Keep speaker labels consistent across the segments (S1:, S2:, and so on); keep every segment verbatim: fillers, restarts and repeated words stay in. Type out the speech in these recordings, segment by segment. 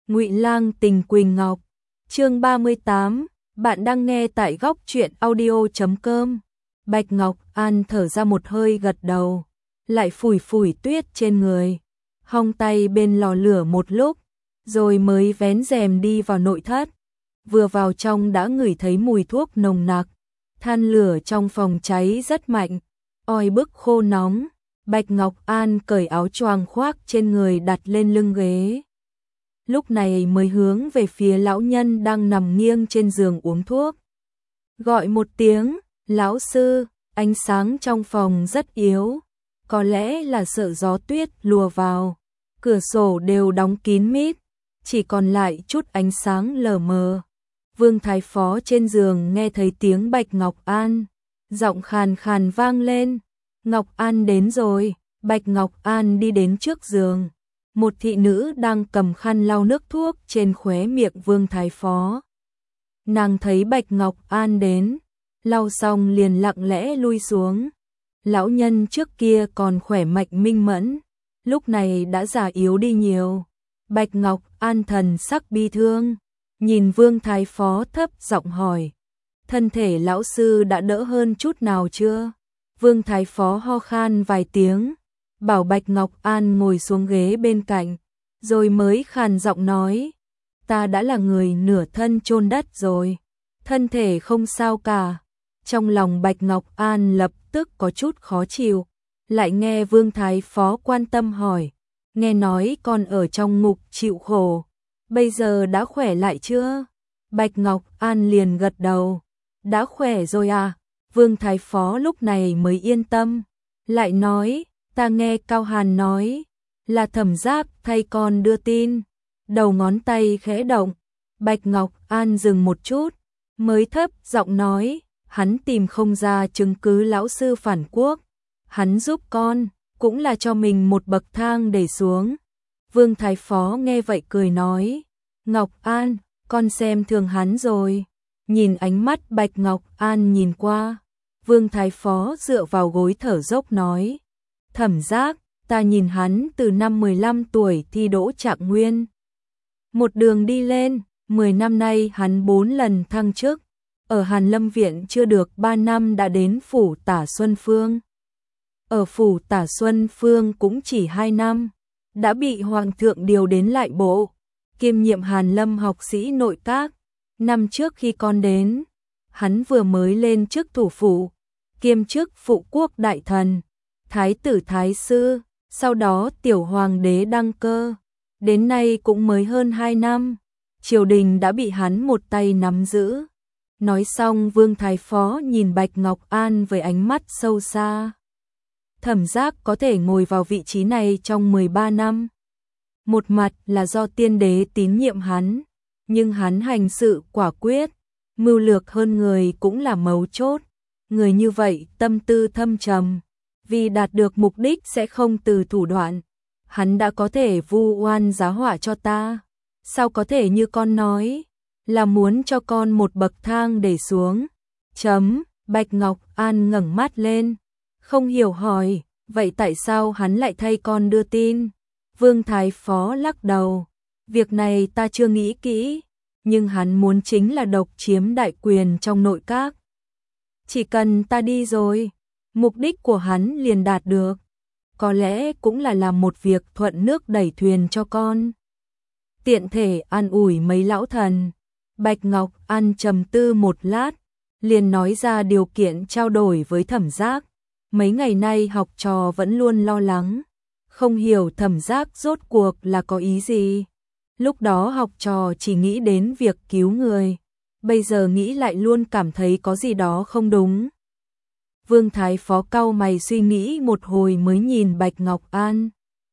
S1: Ngụy Lang tình Quỳnh Ngọc. Chương ba mươi tám, bạn đang nghe tại góc truyện audio chấm com. Bạch Ngọc An thở ra một hơi gật đầu, lại phủi phủi tuyết trên người, hong tay bên lò lửa một lúc, rồi mới vén rèm đi vào nội thất. Vừa vào trong đã ngửi thấy mùi thuốc nồng nặc, than lửa trong phòng cháy rất mạnh, oi bức khô nóng. Bạch Ngọc An cởi áo choàng khoác trên người đặt lên lưng ghế. Lúc này mới hướng về phía lão nhân đang nằm nghiêng trên giường uống thuốc. Gọi một tiếng, lão sư, ánh sáng trong phòng rất yếu, có lẽ là sợ gió tuyết lùa vào, cửa sổ đều đóng kín mít, chỉ còn lại chút ánh sáng lờ mờ. Vương Thái Phó trên giường nghe thấy tiếng Bạch Ngọc An, giọng khàn khàn vang lên, Ngọc An đến rồi. Bạch Ngọc An đi đến trước giường, một thị nữ đang cầm khăn lau nước thuốc trên khóe miệng Vương Thái Phó. Nàng thấy Bạch Ngọc An đến, lau xong liền lặng lẽ lui xuống. Lão nhân trước kia còn khỏe mạnh minh mẫn, lúc này đã già yếu đi nhiều. Bạch Ngọc An thần sắc bi thương, nhìn Vương Thái Phó thấp giọng hỏi, thân thể lão sư đã đỡ hơn chút nào chưa? Vương Thái Phó ho khan vài tiếng, bảo Bạch Ngọc An ngồi xuống ghế bên cạnh, rồi mới khàn giọng nói, ta đã là người nửa thân chôn đất rồi, thân thể không sao cả. Trong lòng Bạch Ngọc An lập tức có chút khó chịu, lại nghe Vương Thái Phó quan tâm hỏi, nghe nói con ở trong ngục chịu khổ, bây giờ đã khỏe lại chưa? Bạch Ngọc An liền gật đầu, đã khỏe rồi à? Vương Thái Phó lúc này mới yên tâm, lại nói, ta nghe Cao Hàn nói, là Thẩm Giác thay con đưa tin. Đầu ngón tay khẽ động, Bạch Ngọc An dừng một chút, mới thấp giọng nói, hắn tìm không ra chứng cứ lão sư phản quốc, hắn giúp con, cũng là cho mình một bậc thang để xuống. Vương Thái Phó nghe vậy cười nói, Ngọc An, con xem thường hắn rồi. Nhìn ánh mắt Bạch Ngọc An nhìn qua, Vương Thái Phó dựa vào gối thở dốc nói, Thẩm Giác, ta nhìn hắn từ năm mười lăm tuổi thi đỗ Trạng Nguyên. Một đường đi lên, mười năm nay hắn bốn lần thăng chức, ở Hàn Lâm Viện chưa được ba năm đã đến Phủ Tả Xuân Phương. Ở Phủ Tả Xuân Phương cũng chỉ hai năm, đã bị Hoàng thượng điều đến lại bộ, kiêm nhiệm Hàn Lâm học sĩ nội các. Năm trước khi con đến, hắn vừa mới lên chức thủ phủ, kiêm chức phụ quốc đại thần, thái tử thái sư, sau đó tiểu hoàng đế đăng cơ, đến nay cũng mới hơn hai năm, triều đình đã bị hắn một tay nắm giữ. Nói xong Vương Thái Phó nhìn Bạch Ngọc An với ánh mắt sâu xa. Thẩm Giác có thể ngồi vào vị trí này trong mười ba năm. Một mặt là do tiên đế tín nhiệm hắn, nhưng hắn hành sự quả quyết, mưu lược hơn người cũng là mấu chốt. Người như vậy tâm tư thâm trầm, vì đạt được mục đích sẽ không từ thủ đoạn. Hắn đã có thể vu oan giá họa cho ta, sao có thể như con nói, là muốn cho con một bậc thang để xuống. Chấm, Bạch Ngọc An ngẩng mắt lên, không hiểu hỏi, vậy tại sao hắn lại thay con đưa tin? Vương Thái Phó lắc đầu, việc này ta chưa nghĩ kỹ, nhưng hắn muốn chính là độc chiếm đại quyền trong nội các. Chỉ cần ta đi rồi, mục đích của hắn liền đạt được, có lẽ cũng là làm một việc thuận nước đẩy thuyền cho con. Tiện thể an ủi mấy lão thần. Bạch Ngọc An trầm tư một lát, liền nói ra điều kiện trao đổi với Thẩm Giác. Mấy ngày nay học trò vẫn luôn lo lắng, không hiểu Thẩm Giác rốt cuộc là có ý gì. Lúc đó học trò chỉ nghĩ đến việc cứu người, bây giờ nghĩ lại luôn cảm thấy có gì đó không đúng. Vương Thái Phó cau mày suy nghĩ một hồi mới nhìn Bạch Ngọc An.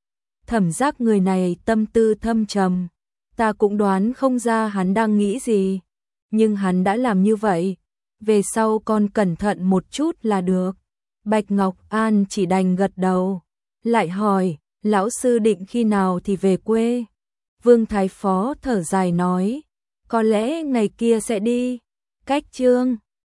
S1: Thẩm Giác người này tâm tư thâm trầm, ta cũng đoán không ra hắn đang nghĩ gì, nhưng hắn đã làm như vậy, về sau con cẩn thận một chút là được. Bạch Ngọc An chỉ đành gật đầu, lại hỏi, lão sư định khi nào thì về quê? Vương Thái Phó thở dài nói, có lẽ ngày kia sẽ đi. Cách chương